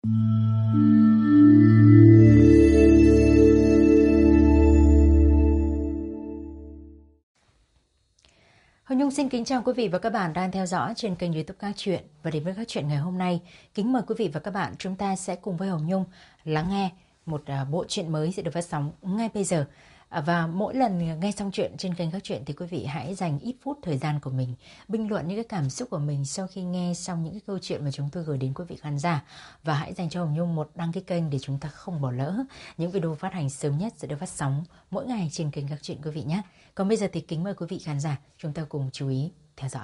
Hồng Nhung xin kính chào quý vị và các bạn đang theo dõi trên kênh YouTube Các Chuyện. Và đến với Các Chuyện ngày hôm nay, kính mời quý vị và các bạn chúng ta sẽ cùng với Hồng Nhung lắng nghe một bộ truyện mới sẽ được phát sóng ngay bây giờ. Và mỗi lần nghe xong chuyện trên kênh Các Chuyện thì quý vị hãy dành ít phút thời gian của mình bình luận những cái cảm xúc của mình sau khi nghe xong những cái câu chuyện mà chúng tôi gửi đến quý vị khán giả. Và hãy dành cho Hồng Nhung một đăng ký kênh để chúng ta không bỏ lỡ những video phát hành sớm nhất sẽ được phát sóng mỗi ngày trên kênh Các Chuyện quý vị nhé. Còn bây giờ thì kính mời quý vị khán giả chúng ta cùng chú ý theo dõi.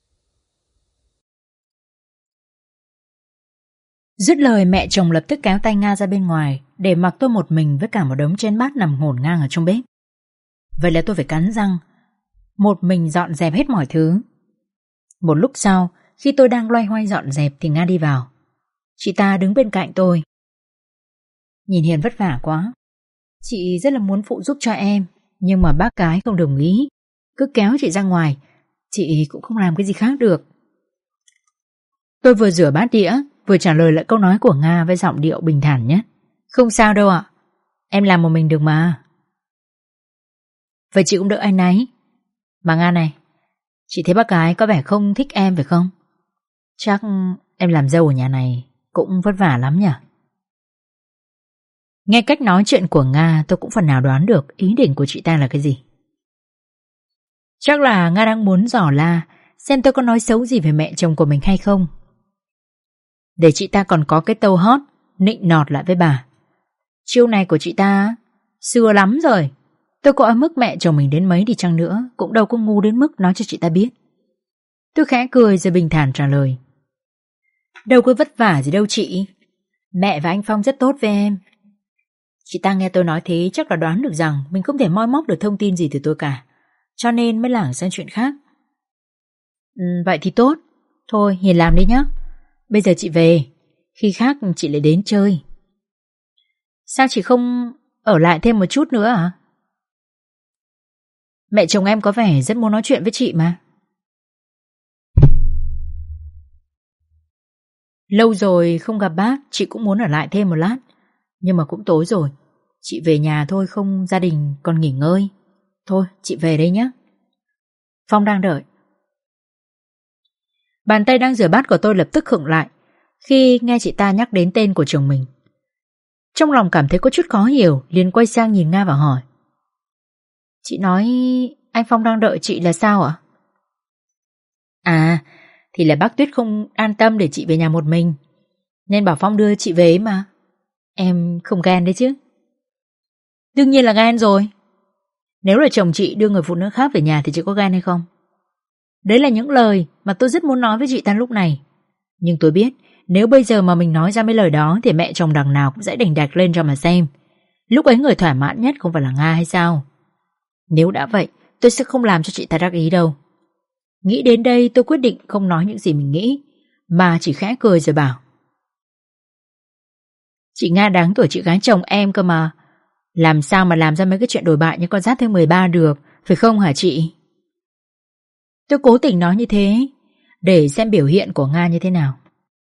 Dứt lời, mẹ chồng lập tức kéo tay Nga ra bên ngoài để mặc tôi một mình với cả một đống chén bát nằm ngổn ngang ở trong bếp. Vậy là tôi phải cắn răng một mình dọn dẹp hết mọi thứ. Một lúc sau, khi tôi đang loay hoay dọn dẹp thì Nga đi vào. Chị ta đứng bên cạnh tôi. Nhìn Hiền vất vả quá, chị rất là muốn phụ giúp cho em, nhưng mà bác cái không đồng ý, cứ kéo chị ra ngoài. Chị cũng không làm cái gì khác được. Tôi vừa rửa bát đĩa vừa trả lời lại câu nói của Nga với giọng điệu bình thản nhất. Không sao đâu ạ, em làm một mình được mà. Vậy chị cũng đỡ anh ấy. Mà Nga này, chị thấy bác gái có vẻ không thích em phải không? Chắc em làm dâu ở nhà này cũng vất vả lắm nhỉ? Nghe cách nói chuyện của Nga, tôi cũng phần nào đoán được ý định của chị ta là cái gì. Chắc là Nga đang muốn dò la xem tôi có nói xấu gì về mẹ chồng của mình hay không, để chị ta còn có cái tâu hót nịnh nọt lại với bà. Chiêu này của chị ta xưa lắm rồi. Tôi có ở mức mẹ chồng mình đến mấy đi chăng nữa cũng đâu có ngu đến mức nói cho chị ta biết. Tôi khẽ cười rồi bình thản trả lời. Đâu có vất vả gì đâu chị. Mẹ và anh Phong rất tốt với em. Chị ta nghe tôi nói thế chắc là đoán được rằng mình không thể moi móc được thông tin gì từ tôi cả, cho nên mới lảng sang chuyện khác. Vậy thì tốt. Thôi Hiền làm đi nhé. Bây giờ chị về, khi khác chị lại đến chơi. Sao chị không ở lại thêm một chút nữa à? Mẹ chồng em có vẻ rất muốn nói chuyện với chị mà. Lâu rồi không gặp bác, chị cũng muốn ở lại thêm một lát. Nhưng mà cũng tối rồi, chị về nhà thôi, không gia đình còn nghỉ ngơi. Thôi chị về đây nhé. Phong đang đợi. Bàn tay đang rửa bát của tôi lập tức khựng lại khi nghe chị ta nhắc đến tên của chồng mình. Trong lòng cảm thấy có chút khó hiểu, liền quay sang nhìn Nga và hỏi. Chị nói anh Phong đang đợi chị là sao ạ? À, thì là bác Tuyết không an tâm để chị về nhà một mình, nên bảo Phong đưa chị về mà. Em không ghen đấy chứ? Đương nhiên là ghen rồi. Nếu là chồng chị đưa người phụ nữ khác về nhà thì chị có ghen hay không? Đấy là những lời mà tôi rất muốn nói với chị ta lúc này. Nhưng tôi biết nếu bây giờ mà mình nói ra mấy lời đó thì mẹ chồng đằng nào cũng sẽ đành đạch lên cho mà xem. Lúc ấy người thỏa mãn nhất không phải là Nga hay sao? Nếu đã vậy, tôi sẽ không làm cho chị ta đắc ý đâu. Nghĩ đến đây tôi quyết định không nói những gì mình nghĩ, mà chỉ khẽ cười rồi bảo. Chị Nga đáng tuổi chị gái chồng em cơ mà. Làm sao mà làm ra mấy cái chuyện đồi bại như con giáp thứ 13 được, phải không hả chị? Tôi cố tình nói như thế để xem biểu hiện của Nga như thế nào.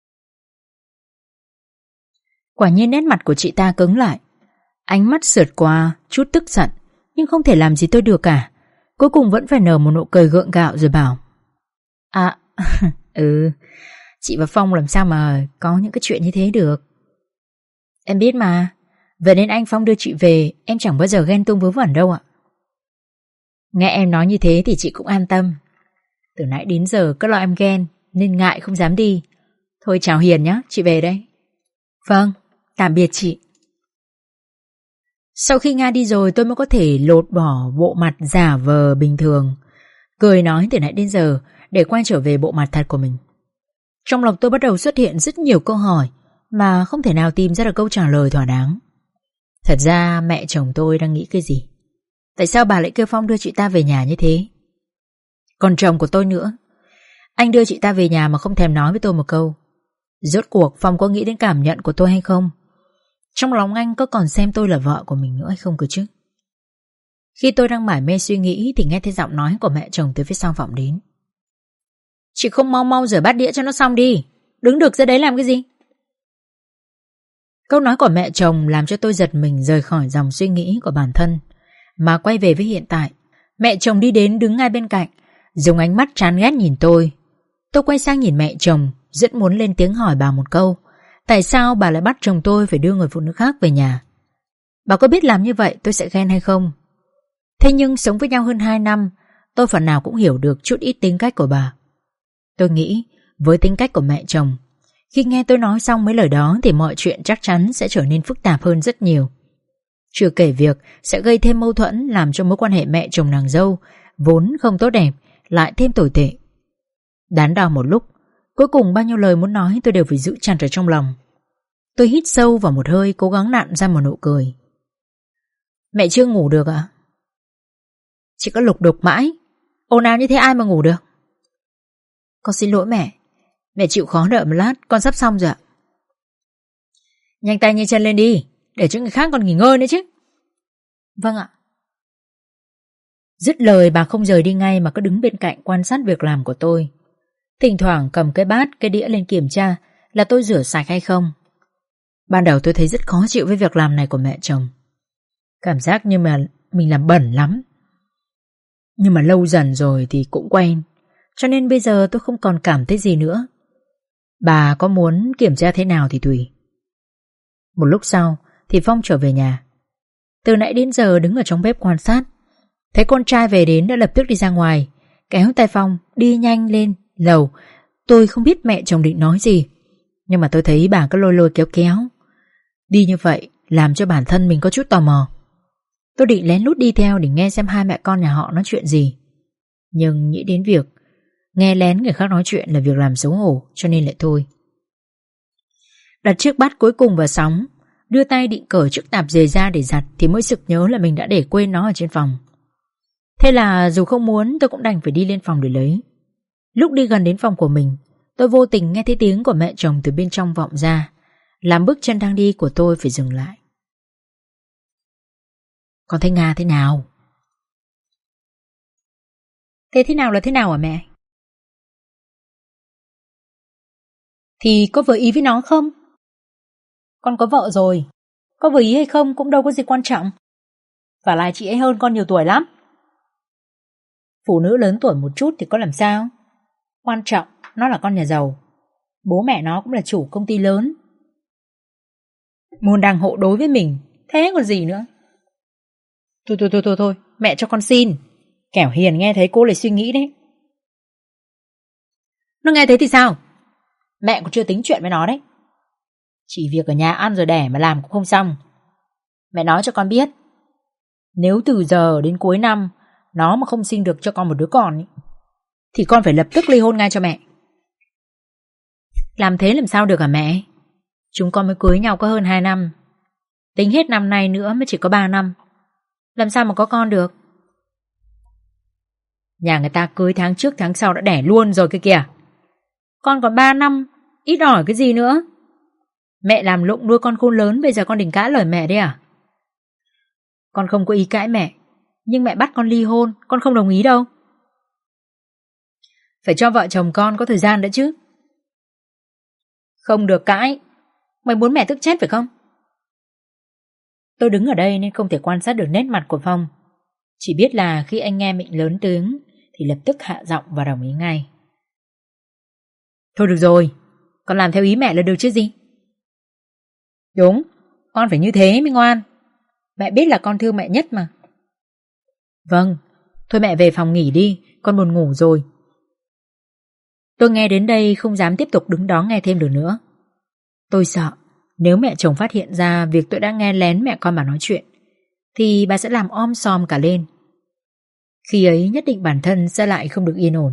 Quả nhiên nét mặt của chị ta cứng lại, ánh mắt sượt qua chút tức giận, nhưng không thể làm gì tôi được cả. Cuối cùng vẫn phải nở một nụ cười gượng gạo rồi bảo. À, chị và Phong làm sao mà có những cái chuyện như thế được. Em biết mà, vậy nên anh Phong đưa chị về em chẳng bao giờ ghen tuông vớ vẩn đâu ạ. Nghe em nói như thế thì chị cũng an tâm. Từ nãy đến giờ cứ lo em ghen nên ngại không dám đi. Thôi chào Hiền nhé, chị về đây. Vâng, tạm biệt chị. Sau khi Nga đi rồi tôi mới có thể lột bỏ bộ mặt giả vờ bình thường, cười nói từ nãy đến giờ để quay trở về bộ mặt thật của mình. Trong lòng tôi bắt đầu xuất hiện rất nhiều câu hỏi mà không thể nào tìm ra được câu trả lời thỏa đáng. Thật ra mẹ chồng tôi đang nghĩ cái gì? Tại sao bà lại kêu Phong đưa chị ta về nhà như thế? Còn chồng của tôi nữa, anh đưa chị ta về nhà mà không thèm nói với tôi một câu. Rốt cuộc Phong có nghĩ đến cảm nhận của tôi hay không? Trong lòng anh có còn xem tôi là vợ của mình nữa hay không cơ chứ? Khi tôi đang mải mê suy nghĩ thì nghe thấy giọng nói của mẹ chồng từ phía sau vọng đến. Chị không mau mau rửa bát đĩa cho nó xong đi, đứng được ra đấy làm cái gì? Câu nói của mẹ chồng làm cho tôi giật mình rời khỏi dòng suy nghĩ của bản thân, mà quay về với hiện tại. Mẹ chồng đi đến đứng ngay bên cạnh, dùng ánh mắt chán ghét nhìn tôi. Tôi quay sang nhìn mẹ chồng, rất muốn lên tiếng hỏi bà một câu. Tại sao bà lại bắt chồng tôi phải đưa người phụ nữ khác về nhà? Bà có biết làm như vậy tôi sẽ ghen hay không? Thế nhưng sống với nhau hơn 2 năm, tôi phần nào cũng hiểu được chút ít tính cách của bà. Tôi nghĩ với tính cách của mẹ chồng, khi nghe tôi nói xong mấy lời đó thì mọi chuyện chắc chắn sẽ trở nên phức tạp hơn rất nhiều. Chưa kể việc sẽ gây thêm mâu thuẫn, làm cho mối quan hệ mẹ chồng nàng dâu vốn không tốt đẹp lại thêm tồi tệ. Đắn đo một lúc, cuối cùng bao nhiêu lời muốn nói tôi đều phải giữ chặt ở trong lòng. Tôi hít sâu vào một hơi, cố gắng nặn ra một nụ cười. Mẹ chưa ngủ được à? Chị có lục đục mãi, ồn ào như thế ai mà ngủ được? Con xin lỗi mẹ, mẹ chịu khó đợi một lát, con sắp xong rồi ạ. Nhanh tay nhanh chân lên đi, để cho người khác còn nghỉ ngơi nữa chứ. Vâng ạ. Dứt lời bà không rời đi ngay mà cứ đứng bên cạnh quan sát việc làm của tôi. Thỉnh thoảng cầm cái bát, cái đĩa lên kiểm tra là tôi rửa sạch hay không. Ban đầu tôi thấy rất khó chịu với việc làm này của mẹ chồng. Cảm giác như mà mình làm bẩn lắm. Nhưng mà lâu dần rồi thì cũng quen, cho nên bây giờ tôi không còn cảm thấy gì nữa. Bà có muốn kiểm tra thế nào thì tùy. Một lúc sau thì Phong trở về nhà. Từ nãy đến giờ đứng ở trong bếp quan sát, thấy con trai về đến đã lập tức đi ra ngoài, kéo tay Phong đi nhanh lên lầu. Tôi không biết mẹ chồng định nói gì, nhưng mà tôi thấy bà cứ lôi lôi kéo kéo. Đi như vậy làm cho bản thân mình có chút tò mò. Tôi định lén lút đi theo để nghe xem hai mẹ con nhà họ nói chuyện gì. Nhưng nghĩ đến việc nghe lén người khác nói chuyện là việc làm xấu hổ, cho nên lại thôi. Đặt chiếc bát cuối cùng vào sóng, đưa tay định cởi chiếc tạp dề ra để giặt thì mới sực nhớ là mình đã để quên nó ở trên phòng. Thế là dù không muốn tôi cũng đành phải đi lên phòng để lấy. Lúc đi gần đến phòng của mình, tôi vô tình nghe thấy tiếng của mẹ chồng từ bên trong vọng ra, làm bước chân đang đi của tôi phải dừng lại. Con thấy Nga thế nào? Thế nào là thế nào hả mẹ? Thì có vừa ý với nó không? Con có vợ rồi, có vừa ý hay không cũng đâu có gì quan trọng. Và lại chị ấy hơn con nhiều tuổi lắm. Phụ nữ lớn tuổi một chút thì có làm sao? Quan trọng nó là con nhà giàu, bố mẹ nó cũng là chủ công ty lớn, môn đăng hộ đối với mình, thế còn gì nữa. Thôi, mẹ cho con xin. Kẻo Hiền nghe thấy cô lại suy nghĩ đấy. Nó nghe thấy thì sao? Mẹ cũng chưa tính chuyện với nó đấy. Chỉ việc ở nhà ăn rồi đẻ mà làm cũng không xong. Mẹ nói cho con biết, nếu từ giờ đến cuối năm nó mà không sinh được cho con một đứa con ấy, thì con phải lập tức ly hôn ngay cho mẹ. Làm thế làm sao được hả mẹ? Chúng con mới cưới nhau có hơn 2 năm. Tính hết năm nay nữa mới chỉ có 3 năm. Làm sao mà có con được? Nhà người ta cưới tháng trước tháng sau đã đẻ luôn rồi kia kìa. Con còn 3 năm, ít ỏi cái gì nữa. Mẹ làm lụng nuôi con khôn lớn, bây giờ con định cãi lời mẹ đấy à? Con không có ý cãi mẹ, nhưng mẹ bắt con ly hôn, con không đồng ý đâu. Phải cho vợ chồng con có thời gian nữa chứ. Không được cãi. Mày muốn mẹ tức chết phải không? Tôi đứng ở đây nên không thể quan sát được nét mặt của Phong. Chỉ biết là khi anh nghe mệnh lớn tiếng thì lập tức hạ giọng và đồng ý ngay. Thôi được rồi, con làm theo ý mẹ là được chứ gì. Đúng, con phải như thế mới ngoan. Mẹ biết là con thương mẹ nhất mà. Vâng, thôi mẹ về phòng nghỉ đi, con buồn ngủ rồi. Tôi nghe đến đây không dám tiếp tục đứng đó nghe thêm được nữa. Tôi sợ nếu mẹ chồng phát hiện ra việc tôi đã nghe lén mẹ con bà nói chuyện thì bà sẽ làm om sòm cả lên. Khi ấy nhất định bản thân sẽ lại không được yên ổn.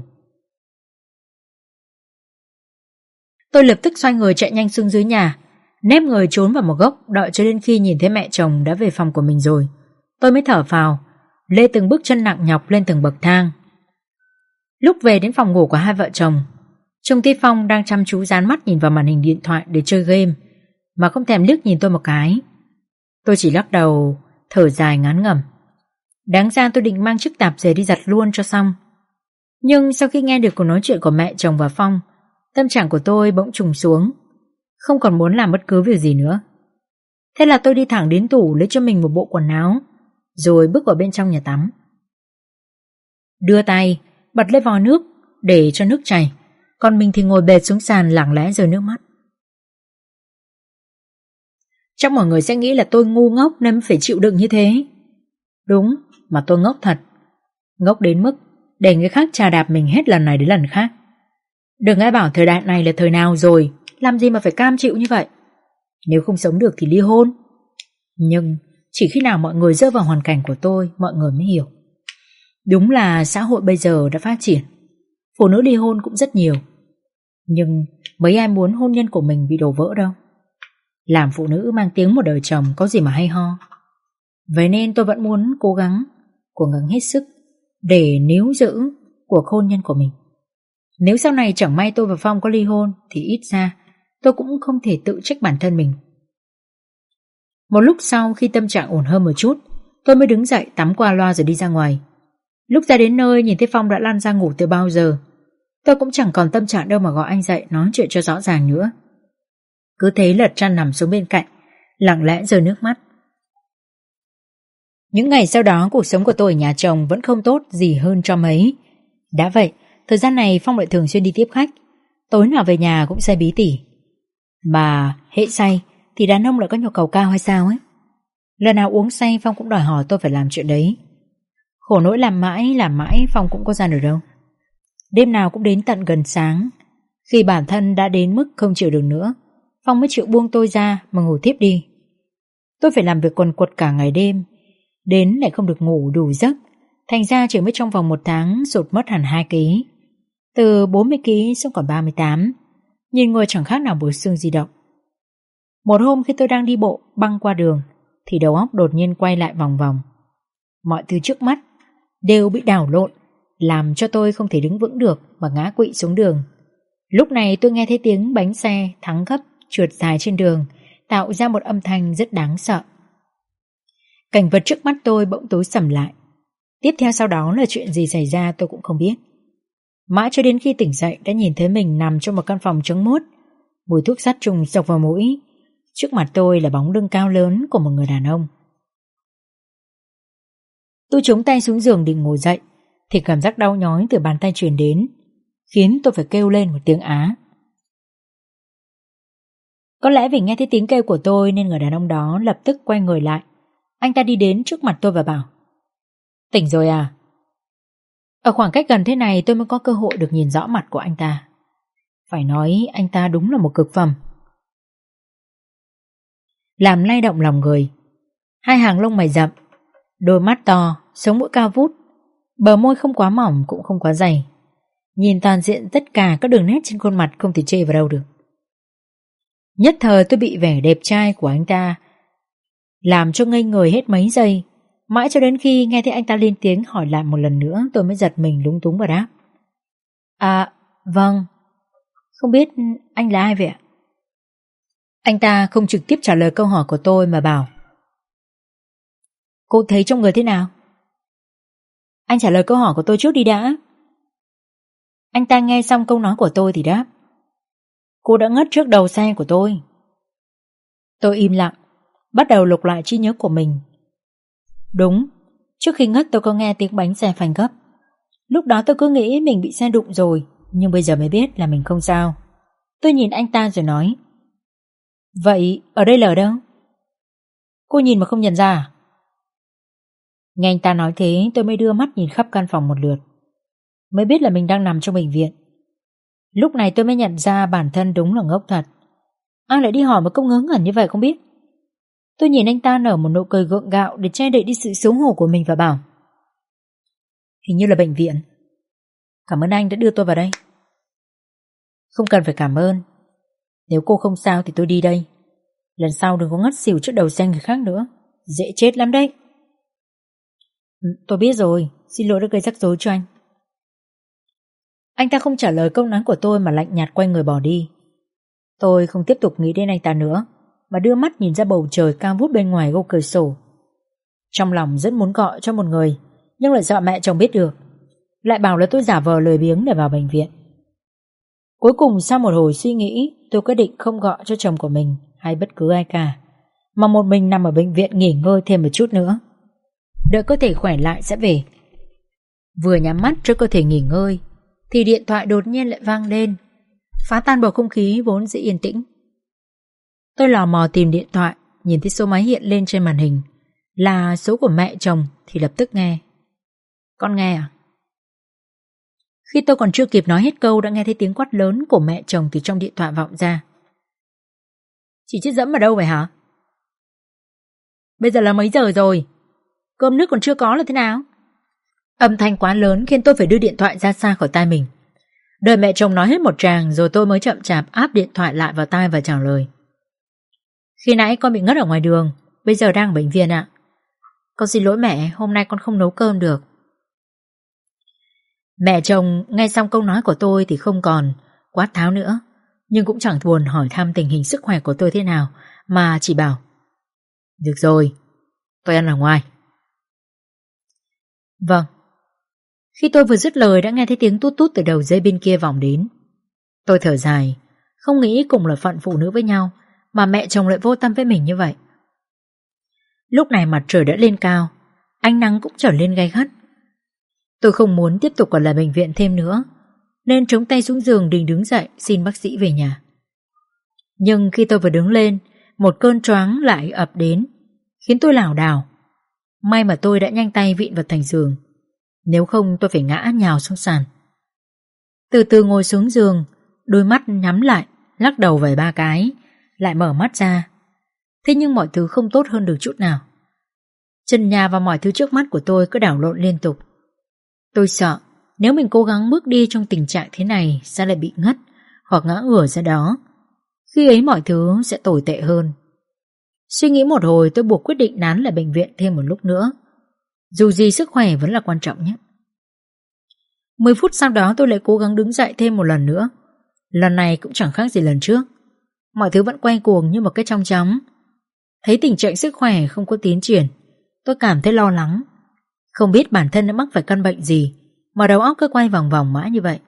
Tôi lập tức xoay người chạy nhanh xuống dưới nhà, nép người trốn vào một góc, đợi cho đến khi nhìn thấy mẹ chồng đã về phòng của mình rồi, tôi mới thở phào, lê từng bước chân nặng nhọc lên từng bậc thang. Lúc về đến phòng ngủ của hai vợ chồng, trông thấy Phong đang chăm chú dán mắt nhìn vào màn hình điện thoại để chơi game, mà không thèm liếc nhìn tôi một cái. Tôi chỉ lắc đầu, thở dài ngán ngẩm. Đáng ra tôi định mang chiếc tạp dề đi giặt luôn cho xong. Nhưng sau khi nghe được cuộc nói chuyện của mẹ chồng và Phong, tâm trạng của tôi bỗng trùng xuống, không còn muốn làm bất cứ việc gì nữa. Thế là tôi đi thẳng đến tủ lấy cho mình một bộ quần áo, rồi bước vào bên trong nhà tắm. Đưa tay bật lấy vòi nước để cho nước chảy, còn mình thì ngồi bệt xuống sàn lặng lẽ rơi nước mắt. Chắc mọi người sẽ nghĩ là tôi ngu ngốc nên phải chịu đựng như thế. Đúng, mà tôi ngốc thật. Ngốc đến mức để người khác chà đạp mình hết lần này đến lần khác. Đừng ai bảo thời đại này là thời nào rồi, làm gì mà phải cam chịu như vậy. Nếu không sống được thì ly hôn. Nhưng chỉ khi nào mọi người rơi vào hoàn cảnh của tôi, mọi người mới hiểu. Đúng là xã hội bây giờ đã phát triển, phụ nữ ly hôn cũng rất nhiều. Nhưng mấy ai muốn hôn nhân của mình bị đổ vỡ đâu. Làm phụ nữ mang tiếng một đời chồng có gì mà hay ho. Vậy nên tôi vẫn muốn cố gắng hết sức để níu giữ cuộc hôn nhân của mình. Nếu sau này chẳng may tôi và Phong có ly hôn thì ít ra tôi cũng không thể tự trách bản thân mình. Một lúc sau, khi tâm trạng ổn hơn một chút, tôi mới đứng dậy tắm qua loa rồi đi ra ngoài. Lúc ra đến nơi nhìn thấy Phong đã lăn ra ngủ từ bao giờ. Tôi cũng chẳng còn tâm trạng đâu mà gọi anh dậy nói chuyện cho rõ ràng nữa. Cứ thế lật chăn nằm xuống bên cạnh, lặng lẽ rơi nước mắt. Những ngày sau đó, cuộc sống của tôi ở nhà chồng vẫn không tốt gì hơn cho mấy. Đã vậy, thời gian này Phong lại thường xuyên đi tiếp khách, tối nào về nhà cũng say bí tỉ. Mà hễ say thì đàn ông lại có nhu cầu cao hay sao ấy. Lần nào uống say Phong cũng đòi hỏi tôi phải làm chuyện đấy. Khổ nỗi làm mãi Phong cũng có ra được đâu. Đêm nào cũng đến tận gần sáng. Khi bản thân đã đến mức không chịu được nữa, Phong mới chịu buông tôi ra mà ngủ tiếp đi. Tôi phải làm việc quần quật cả ngày đêm, đến lại không được ngủ đủ giấc. Thành ra chỉ mới trong vòng 1 tháng sụt mất hẳn 2 kg, từ 40 kg xuống còn 38. Nhìn người chẳng khác nào bộ xương di động. Một hôm khi tôi đang đi bộ băng qua đường thì đầu óc đột nhiên quay lại vòng vòng. Mọi thứ trước mắt đều bị đảo lộn, làm cho tôi không thể đứng vững được mà ngã quỵ xuống đường. Lúc này tôi nghe thấy tiếng bánh xe thắng gấp trượt dài trên đường, tạo ra một âm thanh rất đáng sợ. Cảnh vật trước mắt tôi bỗng tối sầm lại. Tiếp theo sau đó là chuyện gì xảy ra tôi cũng không biết. Mãi cho đến khi tỉnh dậy đã nhìn thấy mình nằm trong một căn phòng trống muốt, mùi thuốc sát trùng sộc vào mũi. Trước mặt tôi là bóng lưng cao lớn của một người đàn ông. Tôi chống tay xuống giường định ngồi dậy thì cảm giác đau nhói từ bàn tay truyền đến, khiến tôi phải kêu lên một tiếng á. Có lẽ vì nghe thấy tiếng kêu của tôi nên người đàn ông đó lập tức quay người lại. Anh ta đi đến trước mặt tôi và bảo: "Tỉnh rồi à?" Ở khoảng cách gần thế này tôi mới có cơ hội được nhìn rõ mặt của anh ta. Phải nói anh ta đúng là một cực phẩm. Làm lay động lòng người. Hai hàng lông mày rậm, đôi mắt to, sống mũi cao vút, bờ môi không quá mỏng cũng không quá dày. Nhìn toàn diện tất cả các đường nét trên khuôn mặt không thể chê vào đâu được. Nhất thời tôi bị vẻ đẹp trai của anh ta làm cho ngây người hết mấy giây. Mãi cho đến khi nghe thấy anh ta lên tiếng hỏi lại một lần nữa, tôi mới giật mình lúng túng và đáp: "À, vâng. Không biết anh là ai vậy ạ?" Anh ta không trực tiếp trả lời câu hỏi của tôi mà bảo: "Cô thấy trong người thế nào?" "Anh trả lời câu hỏi của tôi trước đi đã." Anh ta nghe xong câu nói của tôi thì đáp: "Cô đã ngất trước đầu xe của tôi." Tôi im lặng, bắt đầu lục lại trí nhớ của mình. Đúng, trước khi ngất tôi có nghe tiếng bánh xe phanh gấp. Lúc đó tôi cứ nghĩ mình bị xe đụng rồi, nhưng bây giờ mới biết là mình không sao. Tôi nhìn anh ta rồi nói: "Vậy ở đây là ở đâu?" "Cô nhìn mà không nhận ra à?" Nghe anh ta nói thế tôi mới đưa mắt nhìn khắp căn phòng một lượt, mới biết là mình đang nằm trong bệnh viện. Lúc này tôi mới nhận ra bản thân đúng là ngốc thật. Ai lại đi hỏi một câu ngớ ngẩn như vậy không biết. Tôi nhìn anh ta nở một nụ cười gượng gạo để che đậy đi sự xấu hổ của mình và bảo: "Hình như là bệnh viện. Cảm ơn anh đã đưa tôi vào đây." "Không cần phải cảm ơn. Nếu cô không sao thì tôi đi đây. Lần sau đừng có ngất xỉu trước đầu xe người khác nữa, dễ chết lắm đấy." Tôi biết rồi, xin lỗi đã gây rắc rối cho anh." Anh ta không trả lời câu nói của tôi mà lạnh nhạt quay người bỏ đi. Tôi không tiếp tục nghĩ đến anh ta nữa, mà đưa mắt nhìn ra bầu trời cao vút bên ngoài ô cửa sổ. Trong lòng rất muốn gọi cho một người, nhưng lại sợ mẹ chồng biết được, lại bảo là tôi giả vờ lười biếng để vào bệnh viện. Cuối cùng sau một hồi suy nghĩ, tôi quyết định không gọi cho chồng của mình hay bất cứ ai cả, mà một mình nằm ở bệnh viện nghỉ ngơi thêm một chút nữa. Đợi cơ thể khỏe lại sẽ về. Vừa nhắm mắt cho cơ thể nghỉ ngơi thì điện thoại đột nhiên lại vang lên, phá tan bầu không khí vốn dĩ yên tĩnh. Tôi lò mò tìm điện thoại, nhìn thấy số máy hiện lên trên màn hình là số của mẹ chồng thì lập tức nghe. Con nghe à? Khi tôi còn chưa kịp nói hết câu đã nghe thấy tiếng quát lớn của mẹ chồng từ trong điện thoại vọng ra. Chị chết dẫm ở đâu vậy hả? Bây giờ là mấy giờ rồi? Cơm nước còn chưa có là thế nào? Âm thanh quá lớn khiến tôi phải đưa điện thoại ra xa khỏi tai mình. Đợi mẹ chồng nói hết một tràng rồi tôi mới chậm chạp áp điện thoại lại vào tai và trả lời. Khi nãy con bị ngất ở ngoài đường, bây giờ đang ở bệnh viện ạ. Con xin lỗi mẹ, hôm nay con không nấu cơm được. Mẹ chồng nghe xong câu nói của tôi thì không còn quát tháo nữa, nhưng cũng chẳng buồn hỏi thăm tình hình sức khỏe của tôi thế nào, mà chỉ bảo: được rồi, tôi ăn ở ngoài. Vâng. Khi tôi vừa dứt lời đã nghe thấy tiếng tút tút từ đầu dây bên kia vọng đến. Tôi thở dài, không nghĩ cùng là phận phụ nữ với nhau mà mẹ chồng lại vô tâm với mình như vậy. Lúc này mặt trời đã lên cao, ánh nắng cũng trở lên gay gắt. Tôi không muốn tiếp tục ở lại bệnh viện thêm nữa, nên chống tay xuống giường định đứng dậy xin bác sĩ về nhà. Nhưng khi tôi vừa đứng lên, một cơn choáng lại ập đến, khiến tôi lảo đảo. May mà tôi đã nhanh tay vịn vào thành giường, nếu không tôi phải ngã nhào xuống sàn. Từ từ ngồi xuống giường, đôi mắt nhắm lại, lắc đầu vài ba cái, lại mở mắt ra. Thế nhưng mọi thứ không tốt hơn được chút nào. Trần nhà và mọi thứ trước mắt của tôi cứ đảo lộn liên tục. Tôi sợ nếu mình cố gắng bước đi trong tình trạng thế này sẽ lại bị ngất hoặc ngã ngửa ra đó. Khi ấy mọi thứ sẽ tồi tệ hơn. Suy nghĩ một hồi tôi buộc quyết định nán lại bệnh viện thêm một lúc nữa. Dù gì sức khỏe vẫn là quan trọng nhất. 10 phút sau đó tôi lại cố gắng đứng dậy thêm một lần nữa. Lần này cũng chẳng khác gì lần trước. Mọi thứ vẫn quay cuồng như một cái chong chóng. Thấy tình trạng sức khỏe không có tiến triển, tôi cảm thấy lo lắng. Không biết bản thân đã mắc phải căn bệnh gì mà đầu óc cứ quay vòng vòng mãi như vậy.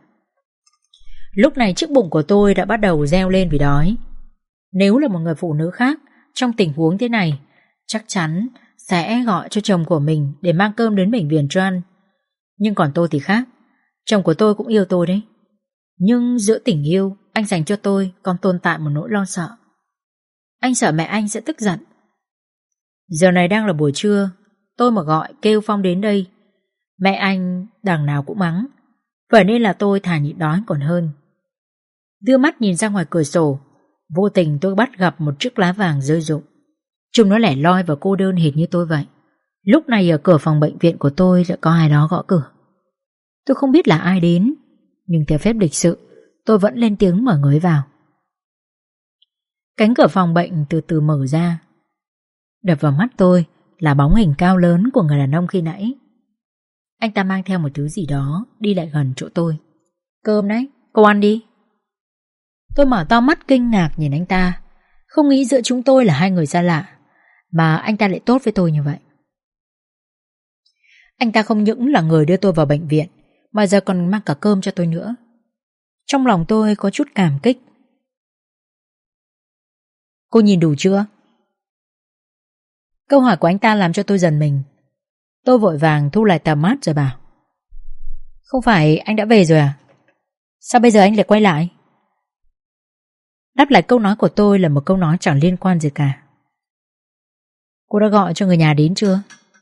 Lúc này chiếc bụng của tôi đã bắt đầu reo lên vì đói. Nếu là một người phụ nữ khác trong tình huống thế này, chắc chắn sẽ gọi cho chồng của mình để mang cơm đến bệnh viện cho ăn. Nhưng còn tôi thì khác. Chồng của tôi cũng yêu tôi đấy. Nhưng giữa tình yêu, anh dành cho tôi còn tồn tại một nỗi lo sợ. Anh sợ mẹ anh sẽ tức giận. Giờ này đang là buổi trưa, tôi mà gọi kêu Phong đến đây, mẹ anh đằng nào cũng mắng. Vậy nên là tôi thà nhịn đói còn hơn. Đưa mắt nhìn ra ngoài cửa sổ, vô tình tôi bắt gặp một chiếc lá vàng rơi rụng. Trông nó lẻ loi và cô đơn hệt như tôi vậy. Lúc này ở cửa phòng bệnh viện của tôi lại có ai đó gõ cửa. Tôi không biết là ai đến, nhưng theo phép lịch sự tôi vẫn lên tiếng mở người vào. Cánh cửa phòng bệnh từ từ mở ra. Đập vào mắt tôi là bóng hình cao lớn của người đàn ông khi nãy. Anh ta mang theo một thứ gì đó đi lại gần chỗ tôi. Cơm đấy, cô ăn đi. Tôi mở to mắt kinh ngạc nhìn anh ta. Không nghĩ giữa chúng tôi là hai người xa lạ mà anh ta lại tốt với tôi như vậy. Anh ta không những là người đưa tôi vào bệnh viện mà giờ còn mang cả cơm cho tôi nữa. Trong lòng tôi có chút cảm kích. Cô nhìn đủ chưa? Câu hỏi của anh ta làm cho tôi giật mình. Tôi vội vàng thu lại tầm mắt rồi bảo: không phải anh đã về rồi à? Sao bây giờ anh lại quay lại? Đáp lại câu nói của tôi là một câu nói chẳng liên quan gì cả. Cô đã gọi cho người nhà đến chưa?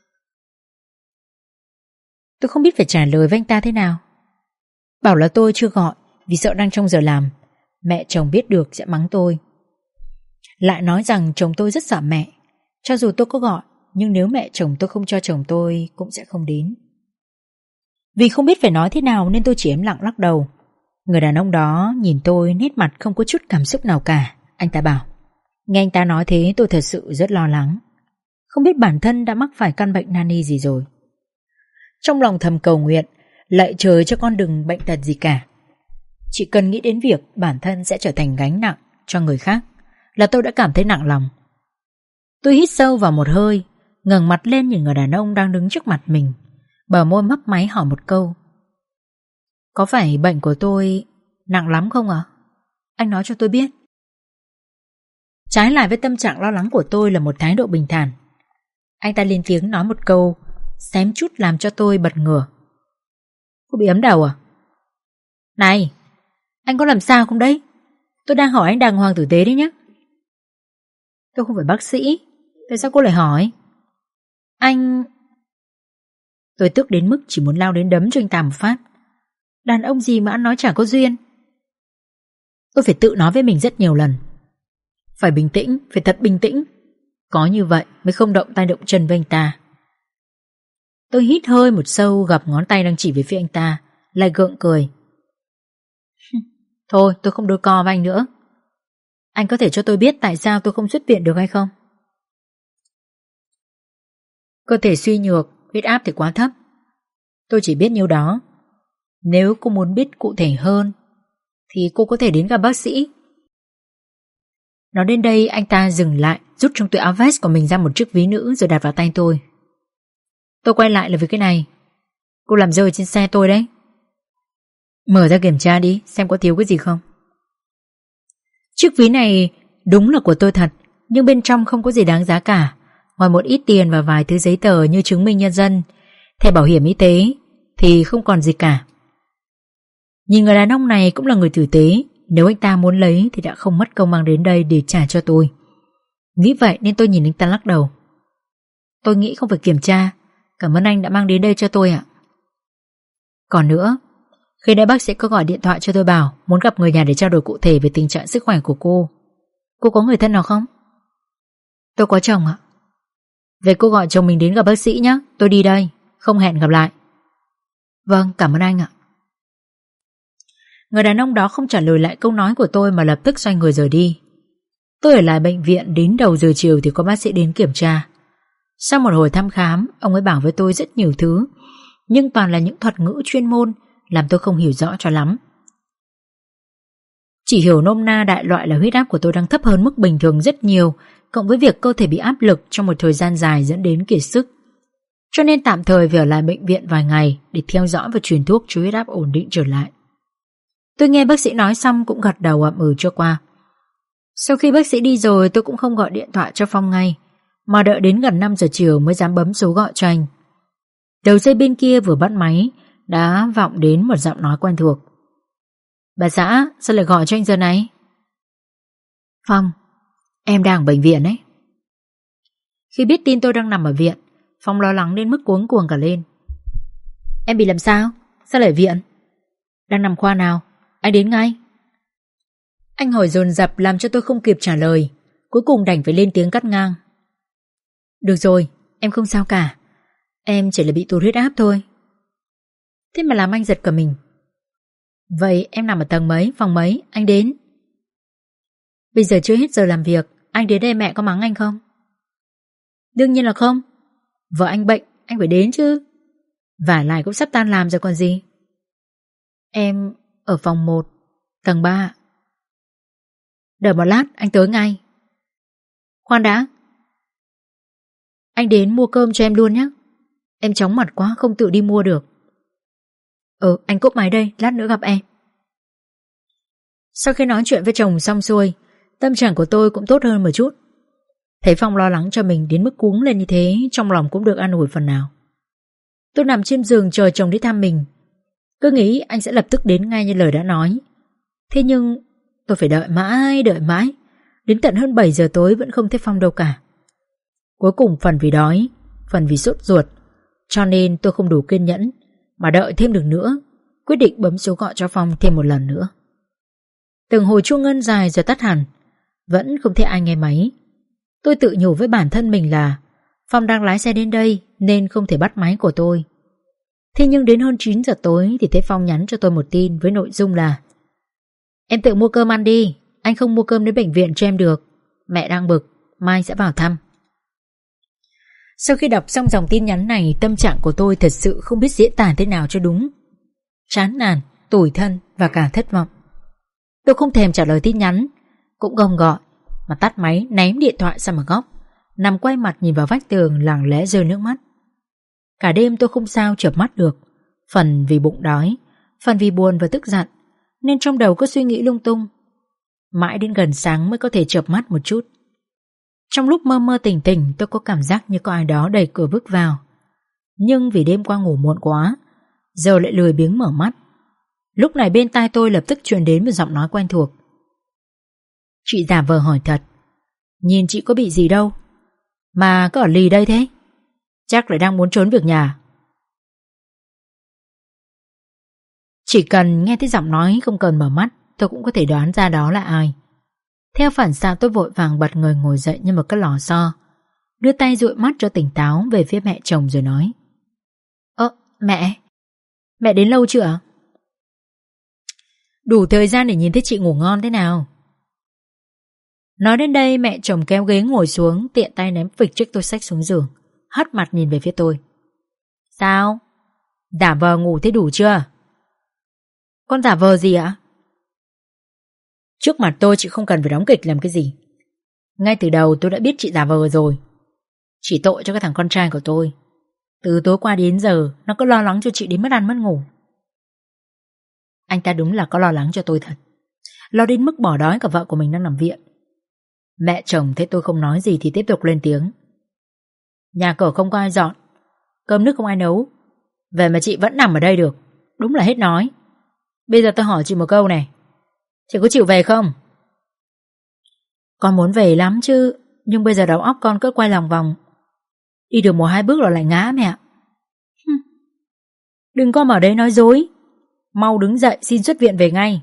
Tôi không biết phải trả lời với anh ta thế nào. Bảo là tôi chưa gọi vì sợ đang trong giờ làm, mẹ chồng biết được sẽ mắng tôi. Lại nói rằng chồng tôi rất sợ mẹ. Cho dù tôi có gọi, nhưng nếu mẹ chồng tôi không cho chồng tôi cũng sẽ không đến. Vì không biết phải nói thế nào nên tôi chỉ im lặng lắc đầu. Người đàn ông đó nhìn tôi nét mặt không có chút cảm xúc nào cả. Anh ta bảo. Nghe anh ta nói thế tôi thật sự rất lo lắng. Không biết bản thân đã mắc phải căn bệnh nan y gì rồi. Trong lòng thầm cầu nguyện, lạy trời cho con đừng bệnh tật gì cả. Chỉ cần nghĩ đến việc bản thân sẽ trở thành gánh nặng cho người khác là tôi đã cảm thấy nặng lòng. Tôi hít sâu vào một hơi, ngẩng mặt lên nhìn người đàn ông đang đứng trước mặt mình, bờ môi mấp máy hỏi một câu. Có phải bệnh của tôi nặng lắm không ạ? Anh nói cho tôi biết. Trái lại với tâm trạng lo lắng của tôi là một thái độ bình thản. Anh ta lên tiếng nói một câu xém chút làm cho tôi bật ngửa. Cô bị ấm đầu à? Này, anh có làm sao không đấy? Tôi đang hỏi anh đàng hoàng tử tế đấy nhé. Tôi không phải bác sĩ. Tại sao cô lại hỏi? Anh... Tôi tức đến mức chỉ muốn lao đến đấm cho anh ta một phát. Đàn ông gì mà ăn nói chả có duyên. Tôi phải tự nói với mình rất nhiều lần. Phải bình tĩnh, phải thật bình tĩnh. Có như vậy mới không động tay động chân với anh ta. Tôi hít hơi một sâu, gặp ngón tay đang chỉ về phía anh ta, lại gượng cười. Thôi tôi không đôi co với anh nữa. Anh có thể cho tôi biết tại sao tôi không xuất viện được hay không? Cơ thể suy nhược, huyết áp thì quá thấp. Tôi chỉ biết nhiêu đó. Nếu cô muốn biết cụ thể hơn thì cô có thể đến gặp bác sĩ. Nói đến đây anh ta dừng lại, rút trong túi áo vest của mình ra một chiếc ví nữ rồi đặt vào tay tôi. Tôi quay lại là vì cái này. Cô làm rơi trên xe tôi đấy. Mở ra kiểm tra đi, xem có thiếu cái gì không. Chiếc ví này đúng là của tôi thật, nhưng bên trong không có gì đáng giá cả, ngoài một ít tiền và vài thứ giấy tờ như chứng minh nhân dân, thẻ bảo hiểm y tế thì không còn gì cả. Nhìn người đàn ông này cũng là người tử tế, nếu anh ta muốn lấy thì đã không mất công mang đến đây để trả cho tôi. Nghĩ vậy nên tôi nhìn anh ta lắc đầu. Tôi nghĩ không phải kiểm tra. Cảm ơn anh đã mang đến đây cho tôi ạ. Còn nữa, khi nãy bác sĩ có gọi điện thoại cho tôi bảo muốn gặp người nhà để trao đổi cụ thể về tình trạng sức khỏe của cô. Cô có người thân nào không? Tôi có chồng ạ. Vậy cô gọi chồng mình đến gặp bác sĩ nhé. Tôi đi đây, không hẹn gặp lại. Vâng, cảm ơn anh ạ. Người đàn ông đó không trả lời lại câu nói của tôi mà lập tức xoay người rời đi. Tôi ở lại bệnh viện đến đầu giờ chiều thì có bác sĩ đến kiểm tra. Sau một hồi thăm khám, ông ấy bảo với tôi rất nhiều thứ, nhưng toàn là những thuật ngữ chuyên môn làm tôi không hiểu rõ cho lắm. Chỉ hiểu nôm na đại loại là huyết áp của tôi đang thấp hơn mức bình thường rất nhiều, cộng với việc cơ thể bị áp lực trong một thời gian dài dẫn đến kiệt sức. Cho nên tạm thời phải ở lại bệnh viện vài ngày để theo dõi và truyền thuốc cho huyết áp ổn định trở lại. Tôi nghe bác sĩ nói xong cũng gật đầu ậm ừ cho qua. Sau khi bác sĩ đi rồi tôi cũng không gọi điện thoại cho Phong ngay, mà đợi đến gần 5 giờ chiều mới dám bấm số gọi cho anh. Đầu dây bên kia vừa bắt máy đã vọng đến một giọng nói quen thuộc. Bà xã, sao lại gọi cho anh giờ này? Phong, em đang ở bệnh viện ấy. Khi biết tin tôi đang nằm ở viện, Phong lo lắng đến mức cuống cuồng cả lên. Em bị làm sao? Sao lại ở viện? Đang nằm khoa nào? Anh đến ngay. Anh hỏi dồn dập làm cho tôi không kịp trả lời, cuối cùng đành phải lên tiếng cắt ngang. Được rồi, em không sao cả. Em chỉ là bị tụt huyết áp thôi. Thế mà làm anh giật cả mình. Vậy em nằm ở tầng mấy, phòng mấy, anh đến? Bây giờ chưa hết giờ làm việc, anh đến đây mẹ có mắng anh không? Đương nhiên là không. Vợ anh bệnh, anh phải đến chứ. Vả lại cũng sắp tan làm rồi còn gì. Em ở phòng 1, tầng 3. Đợi một lát, anh tới ngay. Khoan đã. Anh đến mua cơm cho em luôn nhé. Em chóng mặt quá không tự đi mua được. Anh cúp máy đây, lát nữa gặp em. Sau khi nói chuyện với chồng xong xuôi, tâm trạng của tôi cũng tốt hơn một chút. Thấy Phong lo lắng cho mình đến mức cuống lên như thế, trong lòng cũng được an ủi phần nào. Tôi nằm trên giường chờ chồng đi thăm mình, cứ nghĩ anh sẽ lập tức đến ngay như lời đã nói. Thế nhưng tôi phải đợi mãi, đến tận hơn 7 giờ tối vẫn không thấy Phong đâu cả. Cuối cùng phần vì đói, phần vì sốt ruột, cho nên tôi không đủ kiên nhẫn mà đợi thêm được nữa, quyết định bấm số gọi cho Phong thêm một lần nữa. Từng hồi chuông ngân dài rồi tắt hẳn, vẫn không thấy ai nghe máy. Tôi tự nhủ với bản thân mình là Phong đang lái xe đến đây nên không thể bắt máy của tôi. Thế nhưng đến hơn 9 giờ tối thì thấy Phong nhắn cho tôi một tin với nội dung là: Em tự mua cơm ăn đi, anh không mua cơm đến bệnh viện cho em được. Mẹ đang bực, mai sẽ vào thăm. Sau khi đọc xong dòng tin nhắn này, tâm trạng của tôi thật sự không biết diễn tả thế nào cho đúng. Chán nản, tủi thân và cả thất vọng. Tôi không thèm trả lời tin nhắn, cũng không gọi, mà tắt máy ném điện thoại sang một góc, nằm quay mặt nhìn vào vách tường lặng lẽ rơi nước mắt. Cả đêm tôi không sao chợp mắt được, phần vì bụng đói, phần vì buồn và tức giận, nên trong đầu có suy nghĩ lung tung. Mãi đến gần sáng mới có thể chợp mắt một chút. Trong lúc mơ mơ tỉnh tỉnh, tôi có cảm giác như có ai đó đẩy cửa bước vào. Nhưng vì đêm qua ngủ muộn quá, giờ lại lười biếng mở mắt. Lúc này bên tai tôi lập tức truyền đến một giọng nói quen thuộc. Chị giả vờ hỏi thật. Nhìn chị có bị gì đâu mà cứ ở lì đây thế? Chắc lại đang muốn trốn việc nhà. Chỉ cần nghe thấy giọng nói, không cần mở mắt, tôi cũng có thể đoán ra đó là ai. Theo phản xạ tôi vội vàng bật người ngồi dậy như một cái lò xo, đưa tay dụi mắt cho tỉnh táo về phía mẹ chồng rồi nói: Mẹ đến lâu chưa ạ? Đủ thời gian để nhìn thấy chị ngủ ngon thế nào. Nói đến đây mẹ chồng kéo ghế ngồi xuống, tiện tay ném phịch chiếc túi xách xuống giường, hất mặt nhìn về phía tôi. Sao? Giả vờ ngủ thế đủ chưa? Con giả vờ gì ạ? Trước mặt tôi chị không cần phải đóng kịch làm cái gì. Ngay từ đầu tôi đã biết chị giả vờ rồi. Chỉ tội cho cái thằng con trai của tôi. Từ tối qua đến giờ nó cứ lo lắng cho chị đến mất ăn mất ngủ. Anh ta đúng là có lo lắng cho tôi thật. Lo đến mức bỏ đói cả vợ của mình đang nằm viện. Mẹ chồng thấy tôi không nói gì thì tiếp tục lên tiếng. Nhà cửa không có ai dọn, cơm nước không ai nấu, vậy mà chị vẫn nằm ở đây được. Đúng là hết nói. Bây giờ tôi hỏi chị một câu này, chị có chịu về không? Con muốn về lắm chứ, nhưng bây giờ đầu óc con cứ quay lòng vòng. Đi được 1-2 bước rồi lại ngã mẹ. Đừng có ở đấy nói dối. Mau đứng dậy xin xuất viện về ngay.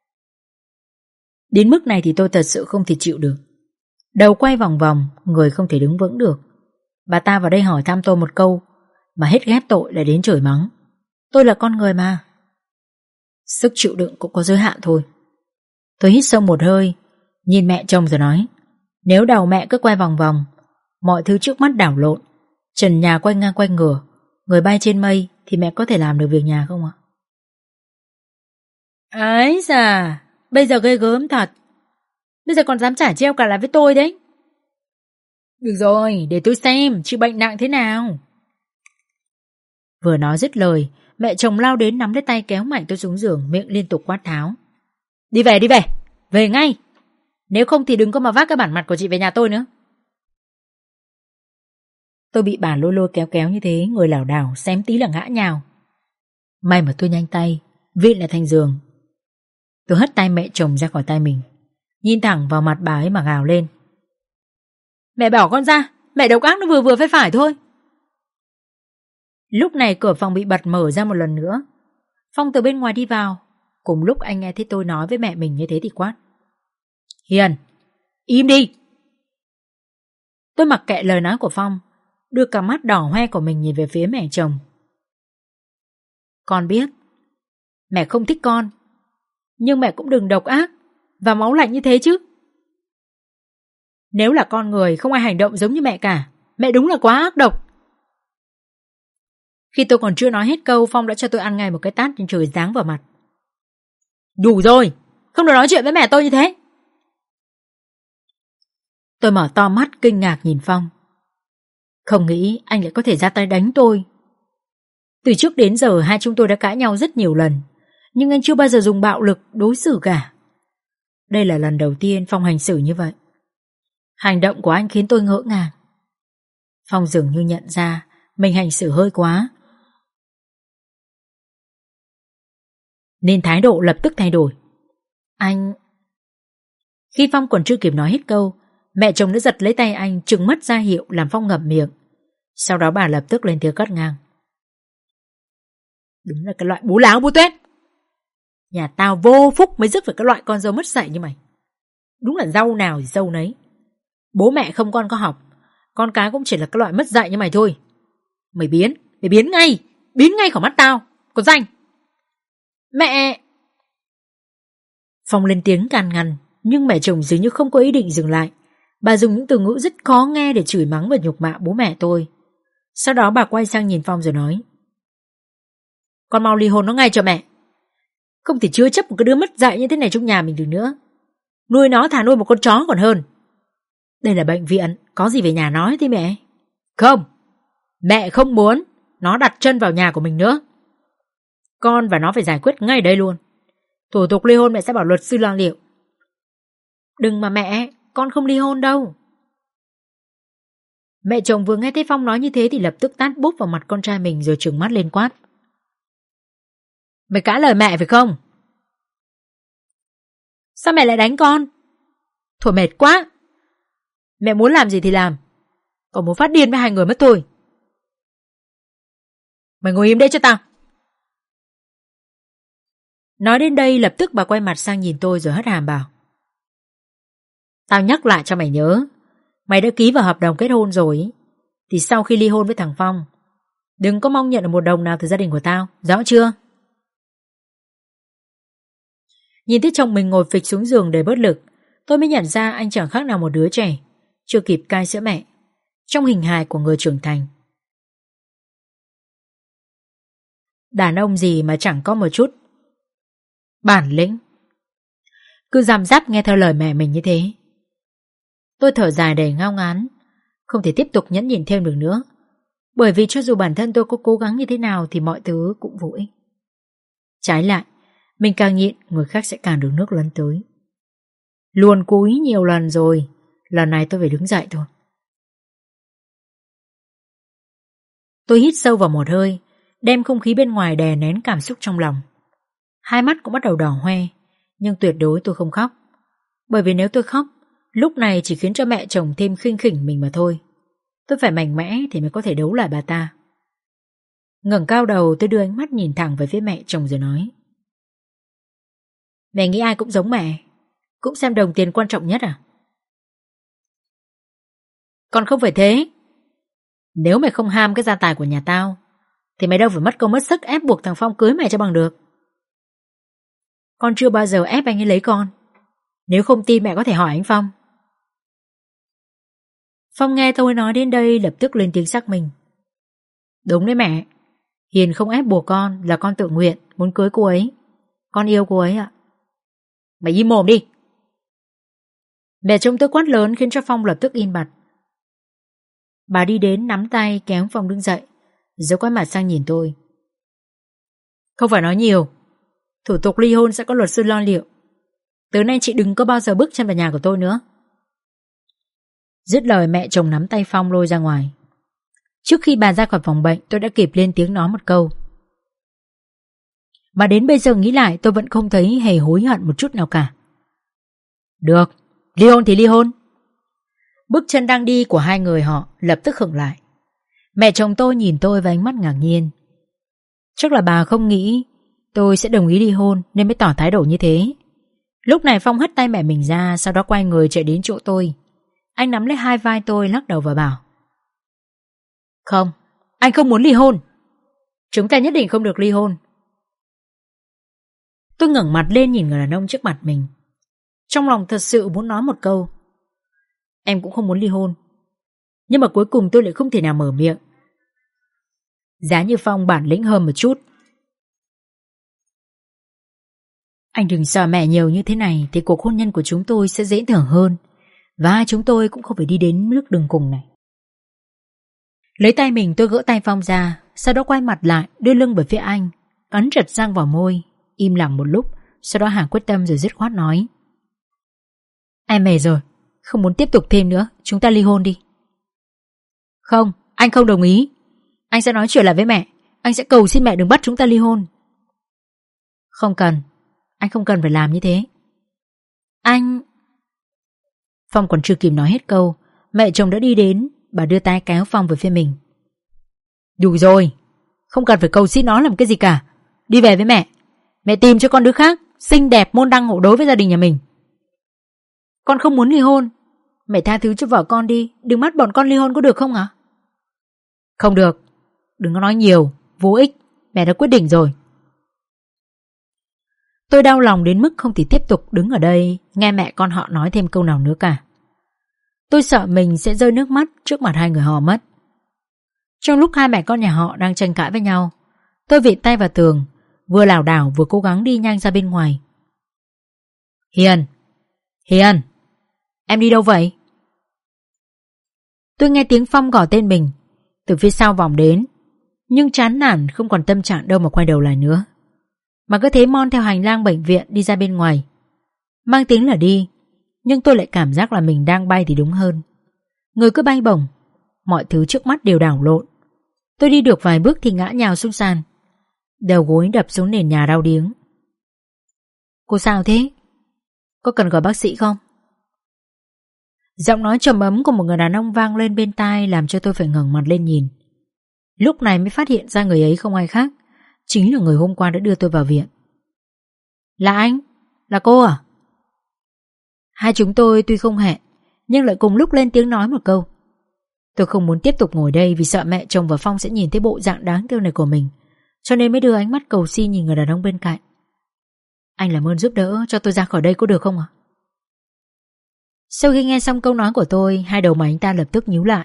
Đến mức này thì tôi thật sự không thể chịu được. Đầu quay vòng vòng, người không thể đứng vững được. Bà ta vào đây hỏi thăm tôi một câu mà hết ghép tội lại đến chửi mắng. Tôi là con người mà. Sức chịu đựng cũng có giới hạn thôi. Tôi hít sâu một hơi, nhìn mẹ chồng rồi nói: Nếu đầu mẹ cứ quay vòng vòng, mọi thứ trước mắt đảo lộn, trần nhà quay ngang quay ngửa, người bay trên mây, thì mẹ có thể làm được việc nhà không ạ? Ái da, bây giờ ghê gớm thật. Bây giờ còn dám trả treo cả lại với tôi đấy. Được rồi, để tôi xem chị bệnh nặng thế nào. Vừa nói dứt lời, mẹ chồng lao đến nắm lấy tay kéo mạnh tôi xuống giường, miệng liên tục quát tháo. Đi về, về ngay. Nếu không thì đừng có mà vác cái bản mặt của chị về nhà tôi nữa. Tôi bị bà lôi lôi kéo kéo như thế, người lảo đảo xém tí là ngã nhào. May mà tôi nhanh tay vịn lại thành giường. Tôi hất tay mẹ chồng ra khỏi tay mình, nhìn thẳng vào mặt bà ấy mà gào lên. Mẹ bỏ con ra, mẹ độc ác nó vừa vừa phải thôi. Lúc này cửa phòng bị bật mở ra một lần nữa. Phong từ bên ngoài đi vào. Cùng lúc anh nghe thấy tôi nói với mẹ mình như thế thì quát: Hiền, im đi. Tôi mặc kệ lời nói của Phong, đưa cả mắt đỏ hoe của mình nhìn về phía mẹ chồng. Con biết mẹ không thích con, nhưng mẹ cũng đừng độc ác và máu lạnh như thế chứ. Nếu là con người không ai hành động giống như mẹ cả. Mẹ đúng là quá ác độc. Khi tôi còn chưa nói hết câu, Phong đã cho tôi ăn ngay một cái tát trên trời giáng vào mặt. Đủ rồi, không được nói chuyện với mẹ tôi như thế. Tôi mở to mắt kinh ngạc nhìn Phong. Không nghĩ anh lại có thể ra tay đánh tôi. Từ trước đến giờ hai chúng tôi đã cãi nhau rất nhiều lần, nhưng anh chưa bao giờ dùng bạo lực đối xử cả. Đây là lần đầu tiên Phong hành xử như vậy. Hành động của anh khiến tôi ngỡ ngàng. Phong dường như nhận ra mình hành xử hơi quá, nên thái độ lập tức thay đổi. Anh... Khi Phong còn chưa kịp nói hết câu, mẹ chồng đã giật lấy tay anh, trừng mắt ra hiệu làm Phong ngậm miệng. Sau đó bà lập tức lên tiếng cắt ngang. Đúng là cái loại bố láo bố tuét. Nhà tao vô phúc mới rước phải cái loại con dâu mất dạy như mày. Đúng là rau nào thì dâu nấy. Bố mẹ không con có học, con cái cũng chỉ là cái loại mất dạy như mày thôi. Mày biến ngay khỏi mắt tao, còn danh. Mẹ! Phong lên tiếng can ngăn, nhưng mẹ chồng dường như không có ý định dừng lại. Bà dùng những từ ngữ rất khó nghe để chửi mắng và nhục mạ bố mẹ tôi. Sau đó bà quay sang nhìn Phong rồi nói: Con mau ly hôn nó ngay cho mẹ. Không thể chứa chấp một cái đứa mất dạy như thế này trong nhà mình được nữa. Nuôi nó thà nuôi một con chó còn hơn. Đây là bệnh viện, có gì về nhà nói thế mẹ. Không, mẹ không muốn nó đặt chân vào nhà của mình nữa. Con và nó phải giải quyết ngay đây luôn. Thủ tục ly hôn mẹ sẽ bảo luật sư lo liệu. Đừng mà mẹ, con không ly hôn đâu. Mẹ chồng vừa nghe thấy Phong nói như thế thì lập tức tát búp vào mặt con trai mình rồi trừng mắt lên quát. Mày cãi lời mẹ phải không? Sao mẹ lại đánh con? Thôi mệt quá. Mẹ muốn làm gì thì làm, còn muốn phát điên với hai người mất thôi. Mày ngồi im đây cho tao. Nói đến đây lập tức bà quay mặt sang nhìn tôi rồi hất hàm bảo. Tao nhắc lại cho mày nhớ, mày đã ký vào hợp đồng kết hôn rồi thì sau khi ly hôn với thằng Phong, đừng có mong nhận được một đồng nào từ gia đình của tao, rõ chưa? Nhìn thấy chồng mình ngồi phịch xuống giường để bớt lực, tôi mới nhận ra anh chẳng khác nào một đứa trẻ chưa kịp cai sữa mẹ, trong hình hài của người trưởng thành. Đàn ông gì mà chẳng có một chút bản lĩnh, cứ dằm dắp nghe theo lời mẹ mình như thế. Tôi thở dài đầy ngao ngán, không thể tiếp tục nhẫn nhịn thêm được nữa, bởi vì cho dù bản thân tôi có cố gắng như thế nào thì mọi thứ cũng vô ích. Trái lại, mình càng nhịn, người khác sẽ càng được nước lấn tới. Luồn cúi nhiều lần rồi, lần này tôi phải đứng dậy thôi. Tôi hít sâu vào một hơi, đem không khí bên ngoài đè nén cảm xúc trong lòng. Hai mắt cũng bắt đầu đỏ hoe, nhưng tuyệt đối tôi không khóc. Bởi vì nếu tôi khóc, lúc này chỉ khiến cho mẹ chồng thêm khinh khỉnh mình mà thôi. Tôi phải mạnh mẽ thì mới có thể đấu lại bà ta. Ngẩng cao đầu, tôi đưa ánh mắt nhìn thẳng về phía mẹ chồng rồi nói. Mẹ nghĩ ai cũng giống mẹ, cũng xem đồng tiền quan trọng nhất à? Còn không phải thế. Nếu mày không ham cái gia tài của nhà tao thì mày đâu phải mất công mất sức ép buộc thằng Phong cưới mày cho bằng được. Con chưa bao giờ ép anh ấy lấy con. Nếu không tin mẹ có thể hỏi anh Phong. Phong nghe tôi nói đến đây lập tức lên tiếng xác minh. Đúng đấy mẹ, Hiền không ép buộc con, là con tự nguyện muốn cưới cô ấy. Con yêu cô ấy ạ. Mày im mồm đi. Mẹ trông tôi quát lớn khiến cho Phong lập tức im bặt. Bà đi đến nắm tay kéo Phong đứng dậy, rồi quay mặt sang nhìn tôi. Không phải nói nhiều, thủ tục ly hôn sẽ có luật sư lo liệu. Từ nay chị đừng có bao giờ bước chân vào nhà của tôi nữa. Dứt lời mẹ chồng nắm tay Phong lôi ra ngoài. Trước khi bà ra khỏi phòng bệnh, tôi đã kịp lên tiếng nói một câu. Mà đến bây giờ nghĩ lại tôi vẫn không thấy hề hối hận một chút nào cả. Được, ly hôn thì ly hôn. Bước chân đang đi của hai người họ lập tức khựng lại. Mẹ chồng tôi nhìn tôi với ánh mắt ngạc nhiên. Chắc là bà không nghĩ tôi sẽ đồng ý ly hôn nên mới tỏ thái độ như thế. Lúc này Phong hất tay mẹ mình ra, sau đó quay người chạy đến chỗ tôi. Anh nắm lấy hai vai tôi lắc đầu và bảo. Không, anh không muốn ly hôn. Chúng ta nhất định không được ly hôn. Tôi ngẩng mặt lên nhìn người đàn ông trước mặt mình. Trong lòng thật sự muốn nói một câu. Em cũng không muốn ly hôn. Nhưng mà cuối cùng tôi lại không thể nào mở miệng. Giá như Phong bản lĩnh hơn một chút. Anh đừng sợ mẹ nhiều như thế này thì cuộc hôn nhân của chúng tôi sẽ dễ thở hơn. Và chúng tôi cũng không phải đi đến nước đường cùng này. Lấy tay mình tôi gỡ tay Phong ra, sau đó quay mặt lại đưa lưng về phía anh, cắn chặt răng vào môi, im lặng một lúc. Sau đó Hà quyết tâm rồi dứt khoát nói. Em mệt rồi, không muốn tiếp tục thêm nữa, chúng ta ly hôn đi. Không, anh không đồng ý. Anh sẽ nói chuyện lại với mẹ. Anh sẽ cầu xin mẹ đừng bắt chúng ta ly hôn. Không cần. Anh không cần phải làm như thế. Anh... Phong còn chưa kịp nói hết câu, mẹ chồng đã đi đến. Bà đưa tay kéo Phong về phía mình. Đủ rồi, không cần phải cầu xin nó làm cái gì cả. Đi về với mẹ. Mẹ tìm cho con đứa khác xinh đẹp môn đăng hộ đối với gia đình nhà mình. Con không muốn ly hôn. Mẹ tha thứ cho vợ con đi. Đừng bắt bọn con ly hôn có được không hả? Không được. Đừng có nói nhiều, vô ích. Mẹ đã quyết định rồi. Tôi đau lòng đến mức không thể tiếp tục đứng ở đây nghe mẹ con họ nói thêm câu nào nữa cả. Tôi sợ mình sẽ rơi nước mắt trước mặt hai người họ mất. Trong lúc hai mẹ con nhà họ đang tranh cãi với nhau, tôi vịn tay vào tường, vừa lảo đảo vừa cố gắng đi nhanh ra bên ngoài. Hiền! Hiền! Em đi đâu vậy? Tôi nghe tiếng Phong gọi tên mình từ phía sau vòng đến, nhưng chán nản không còn tâm trạng đâu mà quay đầu lại nữa, mà cứ thế mon theo hành lang bệnh viện đi ra bên ngoài. Mang tiếng là đi, nhưng tôi lại cảm giác là mình đang bay thì đúng hơn. Người cứ bay bổng, Mọi thứ trước mắt đều đảo lộn. Tôi đi được vài bước thì ngã nhào xuống sàn, đầu gối đập xuống nền nhà đau điếng. Cô sao thế? Có cần gọi bác sĩ không? Giọng nói trầm ấm của một người đàn ông vang lên bên tai, làm cho tôi phải ngẩng mặt lên nhìn. Lúc này mới phát hiện ra người ấy không ai khác, chính là người hôm qua đã đưa tôi vào viện. Là anh? Là cô à? Hai chúng tôi tuy không hẹn, nhưng lại cùng lúc lên tiếng nói một câu. Tôi không muốn tiếp tục ngồi đây vì sợ mẹ chồng và Phong sẽ nhìn thấy bộ dạng đáng thương này của mình, cho nên mới đưa ánh mắt cầu xin nhìn người đàn ông bên cạnh. Anh làm ơn giúp đỡ cho tôi ra khỏi đây có được không ạ? Sau khi nghe xong câu nói của tôi, hai đầu mày anh ta lập tức nhíu lại.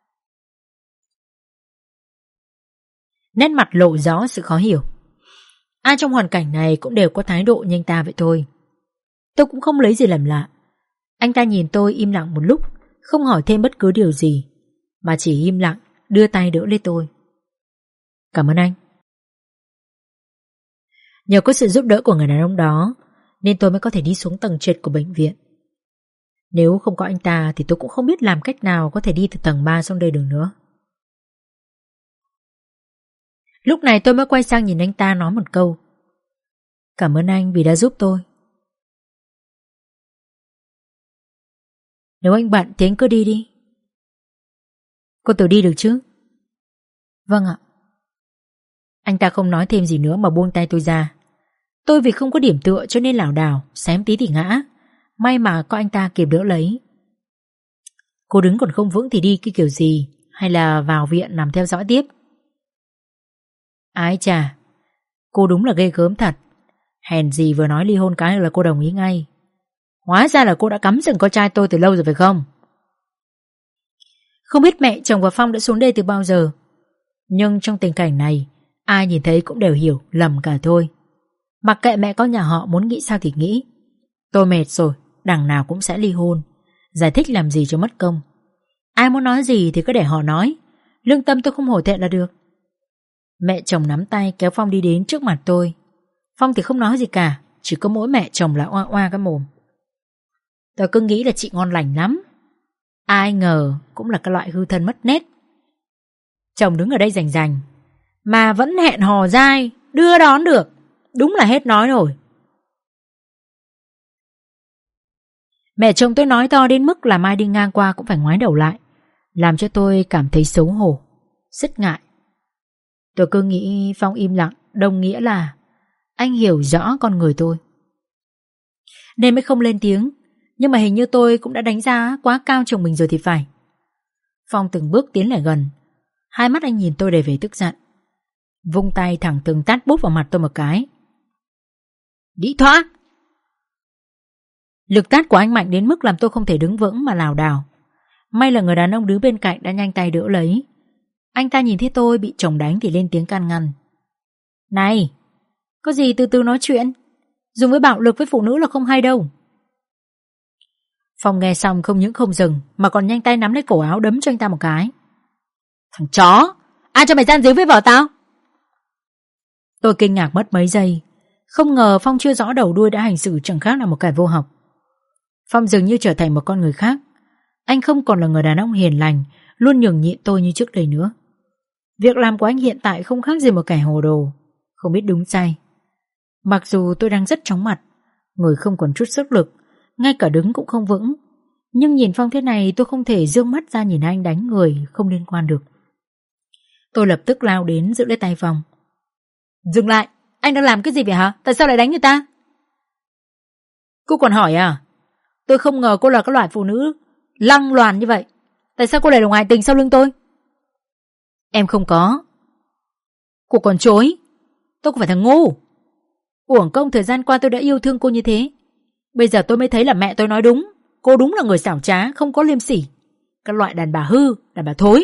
Nét mặt lộ rõ sự khó hiểu. Ai trong hoàn cảnh này cũng đều có thái độ như anh ta vậy thôi. Tôi cũng không lấy gì làm lạ. Anh ta nhìn tôi im lặng một lúc, không hỏi thêm bất cứ điều gì, mà chỉ im lặng đưa tay đỡ lấy tôi. Cảm ơn anh. Nhờ có sự giúp đỡ của người đàn ông đó nên tôi mới có thể đi xuống tầng trệt của bệnh viện. Nếu không có anh ta thì tôi cũng không biết làm cách nào có thể đi từ tầng 3 xuống đây được nữa. Lúc này tôi mới quay sang nhìn anh ta nói một câu. Cảm ơn anh vì đã giúp tôi. Nếu anh bận thì anh cứ đi đi. Cô tự đi được chứ? Vâng ạ. Anh ta không nói thêm gì nữa mà buông tay tôi ra. Tôi vì không có điểm tựa cho nên lảo đảo, xém tí thì ngã. May mà có anh ta kịp đỡ lấy. Cô đứng còn không vững thì đi cái kiểu gì, hay là vào viện nằm theo dõi tiếp? Ái chà, cô đúng là ghê gớm thật. Hèn gì vừa nói ly hôn cái là cô đồng ý ngay. Hóa ra là cô đã cắm sừng con trai tôi từ lâu rồi phải không? Không biết mẹ chồng và Phong đã xuống đây từ bao giờ, nhưng trong tình cảnh này ai nhìn thấy cũng đều hiểu lầm cả thôi. Mặc kệ mẹ con nhà họ muốn nghĩ sao thì nghĩ. Tôi mệt rồi, đằng nào cũng sẽ ly hôn. Giải thích làm gì cho mất công. Ai muốn nói gì thì cứ để họ nói. Lương tâm tôi không hổ thẹn là được. Mẹ chồng nắm tay kéo Phong đi đến trước mặt tôi. Phong thì không nói gì cả, chỉ có mỗi mẹ chồng là oa oa cái mồm. Tôi cứ nghĩ là chị ngon lành lắm, ai ngờ cũng là cái loại hư thân mất nết. Chồng đứng ở đây rành rành mà vẫn hẹn hò dai đưa đón được, đúng là hết nói rồi. Mẹ chồng tôi nói to đến mức làm ai đi ngang qua cũng phải ngoái đầu lại, làm cho tôi cảm thấy xấu hổ, rất ngại. Tôi cứ nghĩ Phong im lặng đồng nghĩa là anh hiểu rõ con người tôi, nên mới không lên tiếng. Nhưng mà hình như tôi cũng đã đánh giá quá cao chồng mình rồi thì phải. Phong từng bước tiến lại gần. Hai mắt anh nhìn tôi đầy vẻ tức giận, vung tay thẳng từng tát bút vào mặt tôi một cái. Đi thoát! Lực tát của anh mạnh đến mức làm tôi không thể đứng vững mà lảo đảo. May là người đàn ông đứng bên cạnh đã nhanh tay đỡ lấy. Anh ta nhìn thấy tôi bị chồng đánh thì lên tiếng can ngăn. Này, có gì từ từ nói chuyện. Dùng với bạo lực với phụ nữ là không hay đâu. Phong nghe xong không những không dừng mà còn nhanh tay nắm lấy cổ áo đấm cho anh ta một cái. Thằng chó, ai cho mày gian díu với vợ tao? Tôi kinh ngạc mất mấy giây. Không ngờ Phong chưa rõ đầu đuôi đã hành xử chẳng khác là một kẻ vô học. Phong dường như trở thành một con người khác. Anh không còn là người đàn ông hiền lành luôn nhường nhịn tôi như trước đây nữa. Việc làm của anh hiện tại không khác gì một kẻ hồ đồ, không biết đúng sai. Mặc dù tôi đang rất chóng mặt, người không còn chút sức lực, ngay cả đứng cũng không vững, nhưng nhìn Phong thế này tôi không thể dương mắt ra nhìn anh đánh người không liên quan được. Tôi lập tức lao đến giữ lấy tay Phong. Dừng lại, anh đang làm cái gì vậy hả? Tại sao lại đánh người ta? Cô còn hỏi à? Tôi không ngờ cô là cái loại phụ nữ lăng loàn như vậy. Tại sao cô lại đồng ngoại tình sau lưng tôi? Em không có. Cô còn chối. Tôi không phải thằng ngu. Uổng công thời gian qua tôi đã yêu thương cô như thế. Bây giờ tôi mới thấy là mẹ tôi nói đúng. Cô đúng là người xảo trá, không có liêm sỉ. Các loại đàn bà hư, đàn bà thối.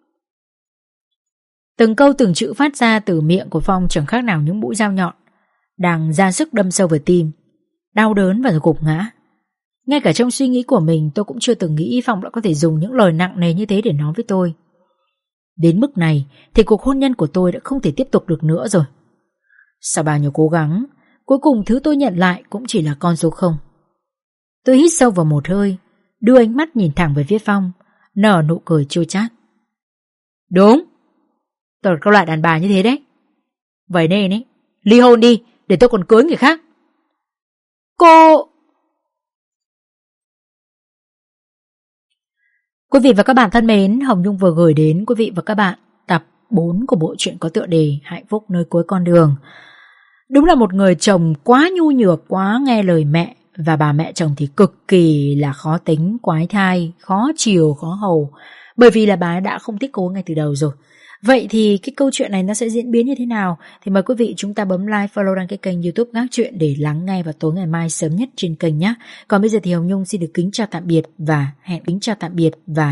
Từng câu từng chữ phát ra từ miệng của Phong chẳng khác nào những mũi dao nhọn đang ra sức đâm sâu vào tim, đau đớn và gục ngã. Ngay cả trong suy nghĩ của mình tôi cũng chưa từng nghĩ Phong đã có thể dùng những lời nặng nề như thế để nói với tôi. Đến mức này thì cuộc hôn nhân của tôi đã không thể tiếp tục được nữa rồi. Sau bao nhiêu cố gắng, cuối cùng thứ tôi nhận lại cũng chỉ là con số 0. Tôi hít sâu vào một hơi, đưa ánh mắt nhìn thẳng về phía Phong, nở nụ cười chua chát. Đúng, tôi là các loại đàn bà như thế đấy. Vậy nên ấy, ly hôn đi, để tôi còn cưới người khác. Cô... Quý vị và các bạn thân mến, Hồng Nhung vừa gửi đến quý vị và các bạn tập 4 của bộ truyện có tựa đề Hạnh phúc nơi cuối con đường. Đúng là một người chồng quá nhu nhược, quá nghe lời mẹ, và bà mẹ chồng thì cực kỳ là khó tính, quái thai, khó chiều, khó hầu, bởi vì là bà đã không thích cô ngay từ đầu rồi. Vậy thì cái câu chuyện này nó sẽ diễn biến như thế nào? Thì mời quý vị chúng ta bấm like, follow đăng ký kênh YouTube Ngác Chuyện để lắng nghe vào tối ngày mai sớm nhất trên kênh nhé. Còn bây giờ thì Hồng Nhung xin được kính chào tạm biệt và hẹn kính chào tạm biệt và